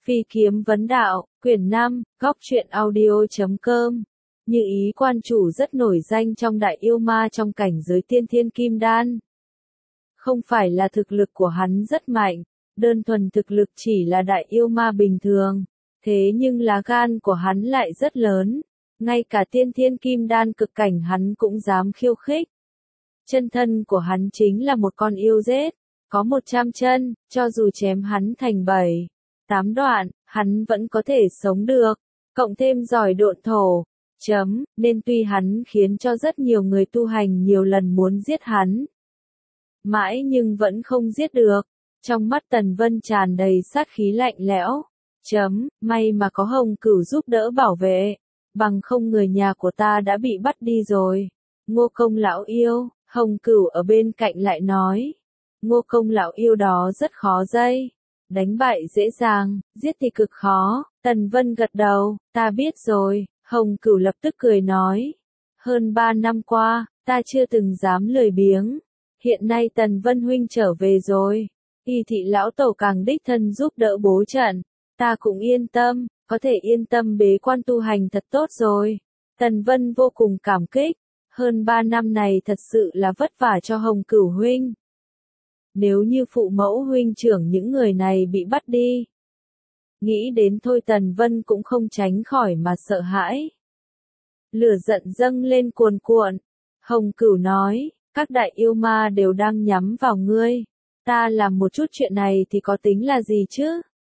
Phi kiếm vấn đạo, quyển 5, góc truyện audio.com. Như ý quan chủ rất nổi danh trong đại yêu ma trong cảnh giới tiên thiên kim đan. Không phải là thực lực của hắn rất mạnh, đơn thuần thực lực chỉ là đại yêu ma bình thường, thế nhưng lá gan của hắn lại rất lớn, ngay cả tiên thiên kim đan cực cảnh hắn cũng dám khiêu khích. Chân thân của hắn chính là một con yêu rết, có 100 chân, cho dù chém hắn thành 7-8 đoạn, hắn vẫn có thể sống được, cộng thêm giỏi độn thổ, nên tuy hắn khiến cho rất nhiều người tu hành nhiều lần muốn giết hắn. Mãi nhưng vẫn không giết được, trong mắt Tần Vân tràn đầy sát khí lạnh lẽo, may mà có Hồng Cửu giúp đỡ bảo vệ, bằng không người nhà của ta đã bị bắt đi rồi. Ngô Công lão yêu, Hồng Cửu ở bên cạnh lại nói, Ngô Công lão yêu đó rất khó dây, đánh bại dễ dàng, giết thì cực khó. Tần Vân gật đầu, ta biết rồi. Hồng Cửu lập tức cười nói, hơn 3 năm qua, ta chưa từng dám lười biếng, hiện nay Tần Vân huynh trở về rồi, Y thị lão tổ càng đích thân giúp đỡ bố trận, ta cũng yên tâm, có thể yên tâm bế quan tu hành thật tốt rồi. Tần Vân vô cùng cảm kích, hơn 3 năm này thật sự là vất vả cho Hồng Cửu huynh. Nếu như phụ mẫu huynh trưởng những người này bị bắt đi, nghĩ đến thôi Tần Vân cũng không tránh khỏi mà sợ hãi. Lửa giận dâng lên cuồn cuộn, Hồng Cửu nói, các đại yêu ma đều đang nhắm vào ngươi, ta làm một chút chuyện này thì có tính là gì chứ?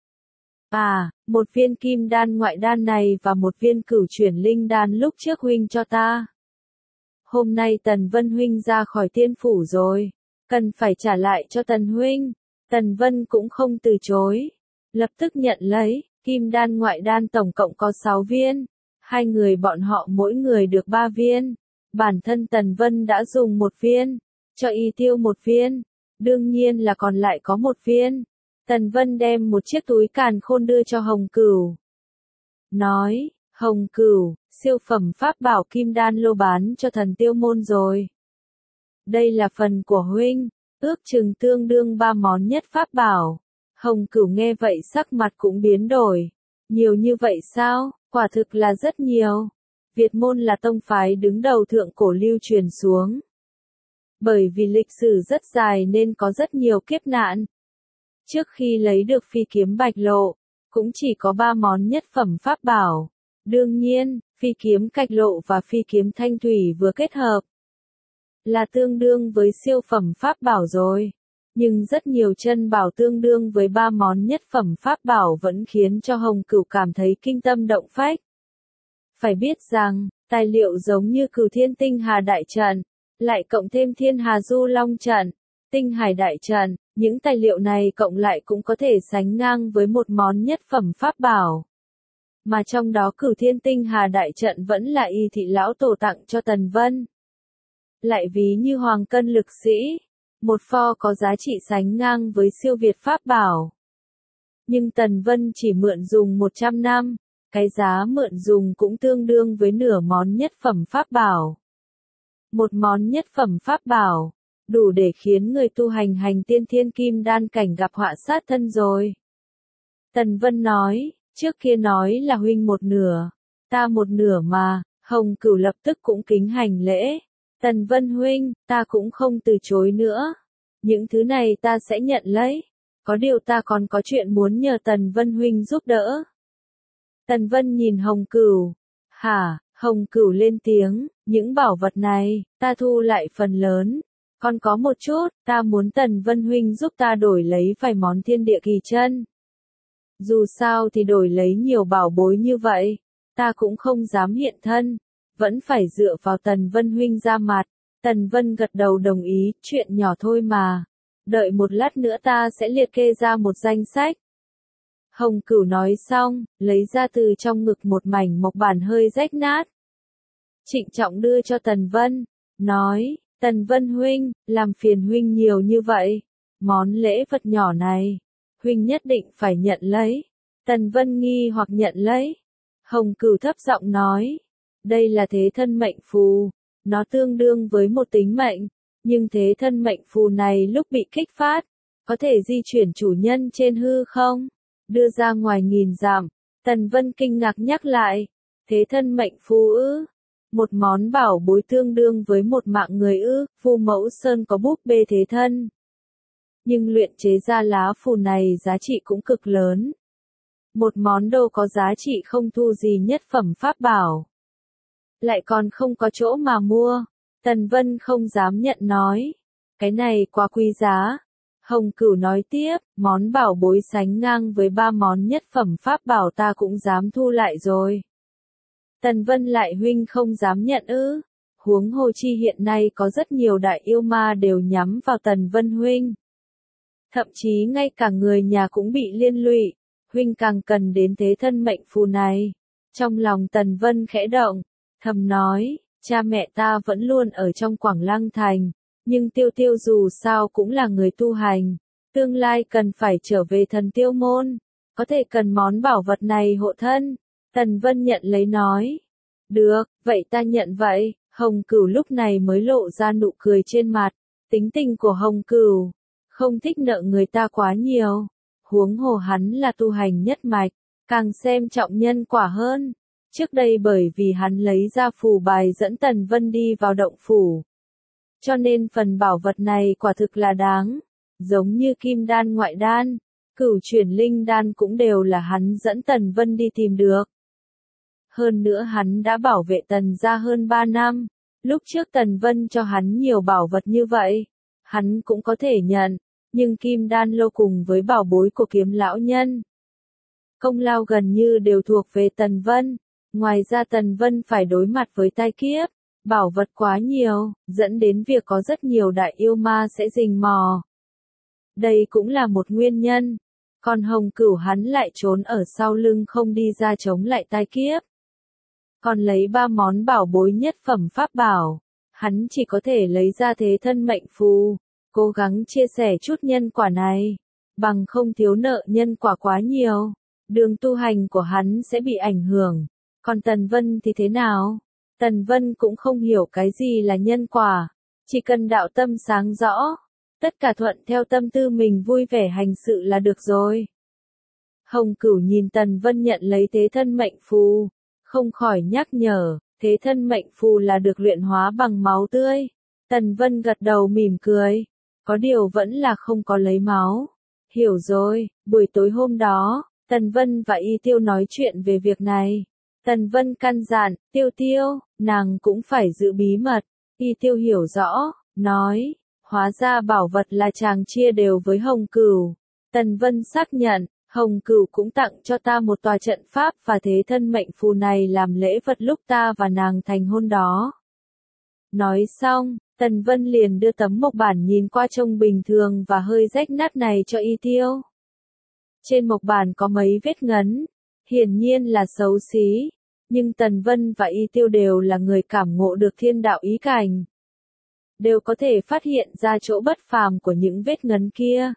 Một viên kim đan ngoại đan này và một viên cửu chuyển linh đan lúc trước huynh cho ta. Hôm nay Tần Vân huynh ra khỏi tiên phủ rồi, cần phải trả lại cho Tần huynh. Tần Vân cũng không từ chối, lập tức nhận lấy, kim đan ngoại đan tổng cộng có 6 viên, hai người bọn họ mỗi người được 3 viên, bản thân Tần Vân đã dùng 1 viên, cho Y Tiêu 1 viên, đương nhiên là còn lại có 1 viên. Tần Vân đem một chiếc túi càn khôn đưa cho Hồng Cửu. Nói, Hồng Cửu, siêu phẩm pháp bảo kim đan lô bán cho thần tiêu môn rồi. Đây là phần của huynh, ước chừng tương đương 3 món nhất pháp bảo. Hồng Cửu nghe vậy sắc mặt cũng biến đổi. Nhiều như vậy sao? Quả thực là rất nhiều. Việt môn là tông phái đứng đầu thượng cổ lưu truyền xuống. Bởi vì lịch sử rất dài nên có rất nhiều kiếp nạn. Trước khi lấy được phi kiếm bạch lộ, cũng chỉ có 3 món nhất phẩm pháp bảo. Đương nhiên, phi kiếm Bạch lộ và phi kiếm thanh thủy vừa kết hợp, là tương đương với siêu phẩm pháp bảo rồi. Nhưng rất nhiều chân bảo tương đương với 3 món nhất phẩm pháp bảo vẫn khiến cho Hồng Cửu cảm thấy kinh tâm động phách. Phải biết rằng, tài liệu giống như Cửu Thiên Tinh Hà Đại Trận, lại cộng thêm Thiên Hà Du Long Trận, Tinh Hải Đại Trận, những tài liệu này cộng lại cũng có thể sánh ngang với một món nhất phẩm pháp bảo. Mà trong đó Cửu Thiên Tinh Hà Đại Trận vẫn là Y thị lão tổ tặng cho Tần Vân. Lại ví như hoàng cân lực sĩ, một pho có giá trị sánh ngang với siêu việt pháp bảo. Nhưng Tần Vân chỉ mượn dùng 100 năm, cái giá mượn dùng cũng tương đương với nửa món nhất phẩm pháp bảo. Một món nhất phẩm pháp bảo, đủ để khiến người tu hành tiên thiên kim đan cảnh gặp họa sát thân rồi. Tần Vân nói, trước kia nói là huynh 1/2, ta 1/2 mà. Hồng Cửu lập tức cũng kính hành lễ. Tần Vân huynh, ta cũng không từ chối nữa. Những thứ này ta sẽ nhận lấy. Có điều ta còn có chuyện muốn nhờ Tần Vân huynh giúp đỡ. Tần Vân nhìn Hồng Cửu. Hả? Hồng Cửu lên tiếng, những bảo vật này, ta thu lại phần lớn. Còn có một chút, ta muốn Tần Vân huynh giúp ta đổi lấy vài món thiên địa kỳ chân. Dù sao thì đổi lấy nhiều bảo bối như vậy, ta cũng không dám hiện thân, vẫn phải dựa vào Tần Vân huynh ra mặt. Tần Vân gật đầu đồng ý, chuyện nhỏ thôi mà. Đợi một lát nữa ta sẽ liệt kê ra một danh sách. Hồng Cửu nói xong, lấy ra từ trong ngực một mảnh mộc bản hơi rách nát. Trịnh trọng đưa cho Tần Vân, nói, Tần Vân huynh, làm phiền huynh nhiều như vậy. Món lễ vật nhỏ này, huynh nhất định phải nhận lấy. Tần Vân nghi hoặc nhận lấy. Hồng Cửu thấp giọng nói, đây là thế thân mệnh phù, nó tương đương với một tính mệnh, nhưng thế thân mệnh phù này lúc bị kích phát, có thể di chuyển chủ nhân trên hư không? đưa ra ngoài nghìn dặm. Tần Vân kinh ngạc nhắc lại, thế thân mệnh phù ư? Một món bảo bối tương đương với một mạng người ư? Phù Mẫu Sơn có búp bê thế thân. Nhưng luyện chế ra lá phù này giá trị cũng cực lớn. Một món đồ có giá trị không thua gì nhất phẩm pháp bảo. Lại còn không có chỗ mà mua. Tần Vân không dám nhận nói. Cái này quá quý giá. Hồng Cửu nói tiếp, món bảo bối sánh ngang với 3 món nhất phẩm pháp bảo ta cũng dám thu lại rồi. Tần Vân lại huynh không dám nhận ư? Huống hồ chi hiện nay có rất nhiều đại yêu ma đều nhắm vào Tần Vân huynh. Thậm chí ngay cả người nhà cũng bị liên lụy, huynh càng cần đến thế thân mệnh phù này. Trong lòng Tần Vân khẽ động, thầm nói, cha mẹ ta vẫn luôn ở trong Quảng Lăng Thành, nhưng Tiêu Tiêu dù sao cũng là người tu hành, tương lai cần phải trở về Thần Tiêu môn, có thể cần món bảo vật này hộ thân. Tần Vân nhận lấy nói, được, vậy ta nhận vậy. Hồng Cửu lúc này mới lộ ra nụ cười trên mặt, tính tình của Hồng Cửu không thích nợ người ta quá nhiều, huống hồ hắn là tu hành nhất mạch, càng xem trọng nhân quả hơn. Trước đây bởi vì hắn lấy ra phù bài dẫn Tần Vân đi vào động phủ, cho nên phần bảo vật này quả thực là đáng, giống như kim đan ngoại đan, cửu chuyển linh đan cũng đều là hắn dẫn Tần Vân đi tìm được. Hơn nữa hắn đã bảo vệ Tần gia hơn 3 năm, lúc trước Tần Vân cho hắn nhiều bảo vật như vậy, hắn cũng có thể nhận, nhưng kim đan lô cùng với bảo bối của Kiếm lão nhân, công lao gần như đều thuộc về Tần Vân, ngoài ra Tần Vân phải đối mặt với tai kiếp, bảo vật quá nhiều, dẫn đến việc có rất nhiều đại yêu ma sẽ rình mò. Đây cũng là một nguyên nhân, còn Hồng Cửu hắn lại trốn ở sau lưng không đi ra chống lại tai kiếp. Còn lấy 3 món bảo bối nhất phẩm pháp bảo, hắn chỉ có thể lấy ra thế thân mệnh phù, cố gắng chia sẻ chút nhân quả này, bằng không thiếu nợ nhân quả quá nhiều, đường tu hành của hắn sẽ bị ảnh hưởng. Còn Tần Vân thì thế nào? Tần Vân cũng không hiểu cái gì là nhân quả, chỉ cần đạo tâm sáng rõ, tất cả thuận theo tâm tư mình vui vẻ hành sự là được rồi. Hồng Cửu nhìn Tần Vân nhận lấy thế thân mệnh phù, không khỏi nhắc nhở, thế thân mệnh phù là được luyện hóa bằng máu tươi. Tần Vân gật đầu mỉm cười, có điều vẫn là không có lấy máu. Hiểu rồi, buổi tối hôm đó, Tần Vân và Y Tiêu nói chuyện về việc này. Tần Vân căn dặn, Tiêu Tiêu, nàng cũng phải giữ bí mật. Y Tiêu hiểu rõ, nói, hóa ra bảo vật là chàng chia đều với Hồng Cửu. Tần Vân xác nhận, Hồng Cửu cũng tặng cho ta một tòa trận pháp và thế thân mệnh phù này làm lễ vật lúc ta và nàng thành hôn đó. Nói xong, Tần Vân liền đưa tấm mộc bản nhìn qua trông bình thường và hơi rách nát này cho Y Tiêu. Trên mộc bản có mấy vết ngấn, hiển nhiên là xấu xí, nhưng Tần Vân và Y Tiêu đều là người cảm ngộ được thiên đạo ý cảnh, đều có thể phát hiện ra chỗ bất phàm của những vết ngấn kia.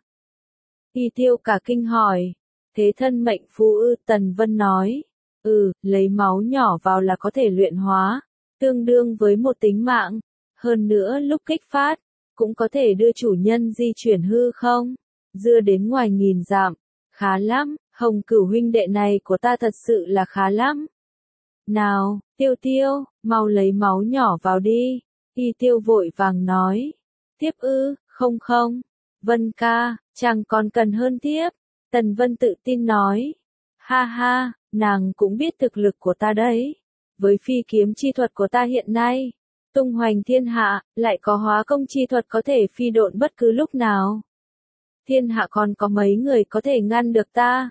Y Tiêu cả kinh hỏi, thế thân mệnh phù ư? Tần Vân nói, lấy máu nhỏ vào là có thể luyện hóa, tương đương với một tính mạng, hơn nữa lúc kích phát, cũng có thể đưa chủ nhân di chuyển hư không, dưa đến ngoài nghìn dặm, khá lắm, Hồng Cửu huynh đệ này của ta thật sự là khá lắm. Nào, Tiêu Tiêu, mau lấy máu nhỏ vào đi. Y Tiêu vội vàng nói, tiếp ư? Không không, Vân ca, chàng còn cần hơn tiếp. Tần Vân tự tin nói, ha ha, nàng cũng biết thực lực của ta đấy. Với phi kiếm chi thuật của ta hiện nay, tung hoành thiên hạ, lại có hóa công chi thuật có thể phi độn bất cứ lúc nào. Thiên hạ còn có mấy người có thể ngăn được ta?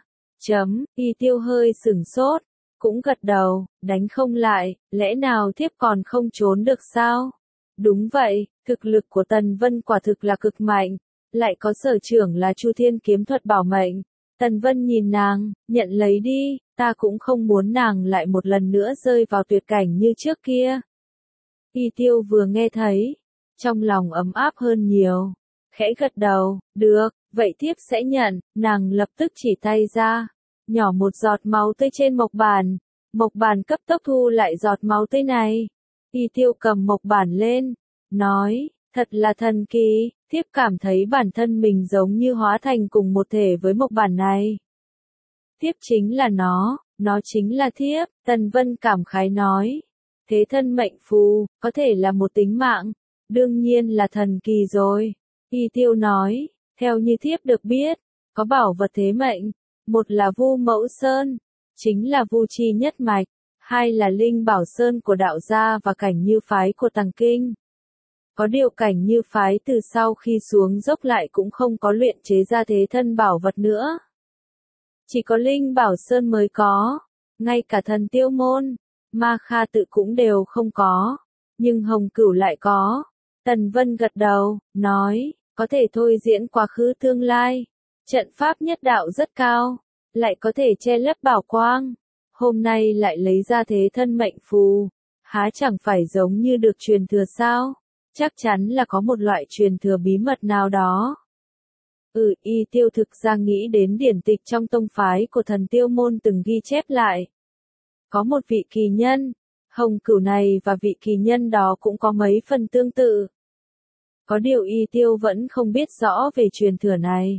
Y Tiêu hơi sửng sốt, cũng gật đầu, đánh không lại, lẽ nào thiếp còn không trốn được sao? Đúng vậy, thực lực của Tần Vân quả thực là cực mạnh, lại có sở trưởng là Chu Thiên kiếm thuật bảo mệnh. Tần Vân nhìn nàng, nhận lấy đi, ta cũng không muốn nàng lại một lần nữa rơi vào tuyệt cảnh như trước kia. Y Tiêu vừa nghe thấy, trong lòng ấm áp hơn nhiều, khẽ gật đầu, được, vậy thiếp sẽ nhận. Nàng lập tức chỉ tay ra, nhỏ một giọt máu tươi trên mộc bản cấp tốc thu lại giọt máu tươi này. Y Tiêu cầm mộc bản lên, nói, thật là thần kỳ, thiếp cảm thấy bản thân mình giống như hóa thành cùng một thể với mộc bản này. Thiếp chính là nó chính là thiếp, Tần Vân cảm khái nói. Thế thân mệnh phù, có thể là một tính mạng, đương nhiên là thần kỳ rồi. Y Tiêu nói, theo như thiếp được biết, có bảo vật thế mệnh, một là Vu Mẫu Sơn, chính là Vu Chi nhất mạch, hai là Linh Bảo Sơn của đạo gia và Cảnh Như phái của Tằng Kinh. Có điều Cảnh Như phái từ sau khi xuống dốc lại cũng không có luyện chế ra thế thân bảo vật nữa. Chỉ có Linh Bảo Sơn mới có, ngay cả Thần Tiêu Môn, Ma Kha tự cũng đều không có, nhưng Hồng Cửu lại có. Tần Vân gật đầu, nói, có thể thôi diễn quá khứ tương lai, trận pháp nhất đạo rất cao, lại có thể che lấp bảo quang. Hôm nay lại lấy ra thế thân mệnh phù, há chẳng phải giống như được truyền thừa sao? Chắc chắn là có một loại truyền thừa bí mật nào đó. Y Tiêu thực ra nghĩ đến điển tịch trong tông phái của Thần Tiêu Môn từng ghi chép lại. Có một vị kỳ nhân, Hồng Cửu này và vị kỳ nhân đó cũng có mấy phần tương tự. Có điều Y Tiêu vẫn không biết rõ về truyền thừa này.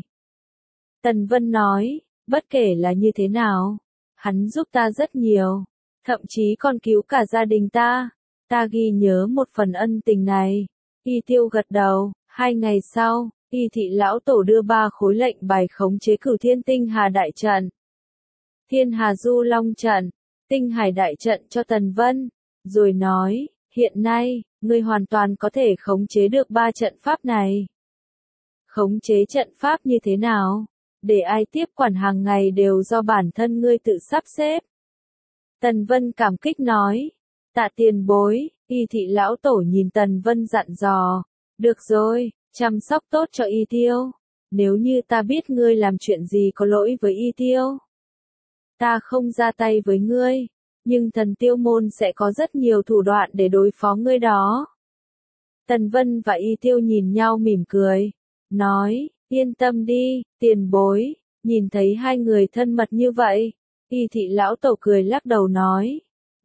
Tần Vân nói, bất kể là như thế nào, hắn giúp ta rất nhiều, thậm chí còn cứu cả gia đình ta ghi nhớ một phần ân tình này. Y Tiêu gật đầu. 2 ngày sau, Y Thị lão tổ đưa 3 khối lệnh bài khống chế Cửu Thiên Tinh Hà đại trận, Thiên Hà Du Long trận, Tinh Hải đại trận cho Tần Vân, rồi nói, hiện nay, ngươi hoàn toàn có thể khống chế được 3 trận pháp này. Khống chế trận pháp như thế nào? Để ai tiếp quản hàng ngày đều do bản thân ngươi tự sắp xếp. Tần Vân cảm kích nói, tạ tiền bối. Y Thị lão tổ nhìn Tần Vân dặn dò, được rồi, chăm sóc tốt cho Y Tiêu. Nếu như ta biết ngươi làm chuyện gì có lỗi với Y Tiêu, ta không ra tay với ngươi, nhưng Thần Tiêu Môn sẽ có rất nhiều thủ đoạn để đối phó ngươi đó. Tần Vân và Y Tiêu nhìn nhau mỉm cười, nói, yên tâm đi, tiền bối. Nhìn thấy hai người thân mật như vậy, Y Thị lão tổ cười lắc đầu nói,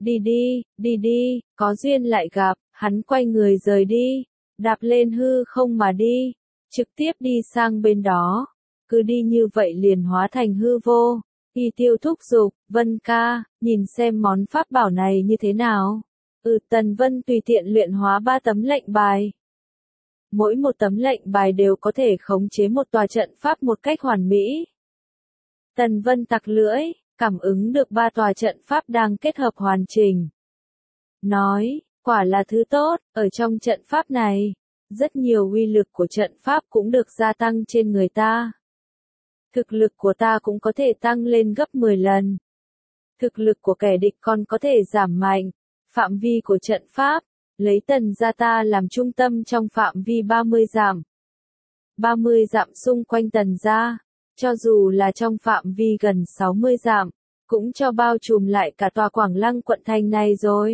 đi đi, có duyên lại gặp. Hắn quay người rời đi, đạp lên hư không mà đi, trực tiếp đi sang bên đó, cứ đi như vậy liền hóa thành hư vô. Y Tiêu thúc giục, Vân ca, nhìn xem món pháp bảo này như thế nào. Tần Vân tùy tiện luyện hóa 3 tấm lệnh bài. Mỗi một tấm lệnh bài đều có thể khống chế một tòa trận pháp một cách hoàn mỹ. Tần Vân tặc lưỡi, cảm ứng được 3 tòa trận pháp đang kết hợp hoàn chỉnh. Nói, quả là thứ tốt, ở trong trận pháp này, rất nhiều uy lực của trận pháp cũng được gia tăng trên người ta. Thực lực của ta cũng có thể tăng lên gấp 10 lần. Thực lực của kẻ địch còn có thể giảm mạnh. Phạm vi của trận pháp, lấy Tần gia ta làm trung tâm trong phạm vi 30 dặm. 30 dặm xung quanh Tần gia, cho dù là trong phạm vi gần 60 dặm, cũng cho bao trùm lại cả tòa Quảng Lăng quận thành này rồi.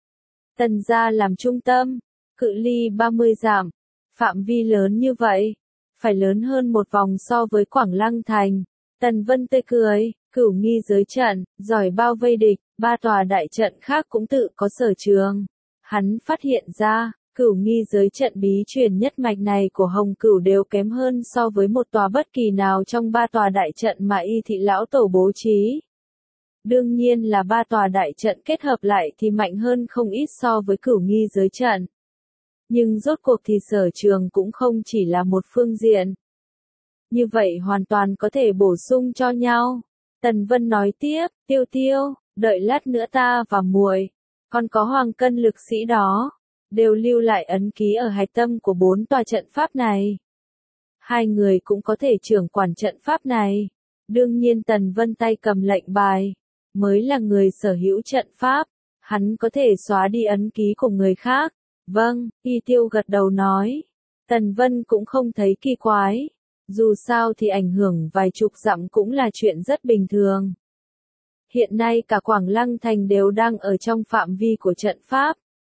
Tần gia làm trung tâm, cự ly 30 dặm, phạm vi lớn như vậy, phải lớn hơn một vòng so với Quảng Lăng thành. Tần Vân tươi cười, Cửu Nghi giới trận, giỏi bao vây địch, 3 tòa đại trận khác cũng tự có sở trường. Hắn phát hiện ra, Cửu Nghi giới trận bí truyền nhất mạch này của Hồng Cửu đều kém hơn so với một tòa bất kỳ nào trong 3 tòa đại trận mà Y Thị lão tổ bố trí. Đương nhiên là 3 tòa đại trận kết hợp lại thì mạnh hơn không ít so với Cửu Nghi giới trận. Nhưng rốt cuộc thì sở trường cũng không chỉ là một phương diện. Như vậy hoàn toàn có thể bổ sung cho nhau. Tần Vân nói tiếp, Tiêu, đợi lát nữa ta và muội, còn có Hoàng Cân lực sĩ đó, đều lưu lại ấn ký ở hạch tâm của 4 tòa trận pháp này. 2 người cũng có thể trưởng quản trận pháp này. Đương nhiên Tần Vân tay cầm lệnh bài, mới là người sở hữu trận pháp, hắn có thể xóa đi ấn ký của người khác. Vâng, Y Tiêu gật đầu nói. Tần Vân cũng không thấy kỳ quái. Dù sao thì ảnh hưởng vài chục dặm cũng là chuyện rất bình thường. Hiện nay cả Quảng Lăng thành đều đang ở trong phạm vi của trận pháp.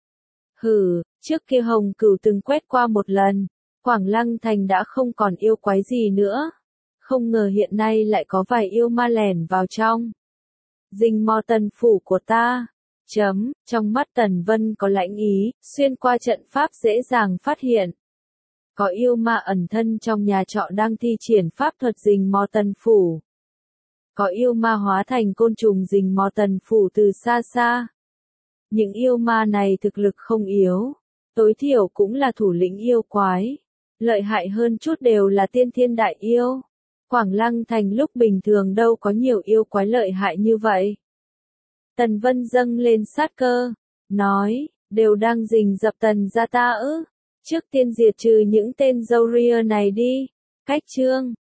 Trước kia Hồng Cửu từng quét qua một lần, Quảng Lăng thành đã không còn yêu quái gì nữa. Không ngờ hiện nay lại có vài yêu ma lẻn vào trong Dinh Mo Tần phủ của ta. Trong mắt Tần Vân có lãnh ý, xuyên qua trận pháp dễ dàng phát hiện. Có yêu ma ẩn thân trong nhà trọ đang thi triển pháp thuật Dinh Mo Tần phủ. có yêu ma hóa thành côn trùng rình mò Tần phủ từ xa xa. Những yêu ma này thực lực không yếu, tối thiểu cũng là thủ lĩnh yêu quái. Lợi hại hơn chút đều là tiên thiên đại yêu. Quảng Lăng thành lúc bình thường đâu có nhiều yêu quái lợi hại như vậy. Tần Vân dâng lên sát cơ, nói, đều đang rình rập Tần gia ta ư. Trước tiên diệt trừ những tên râu ria này đi. Cách chương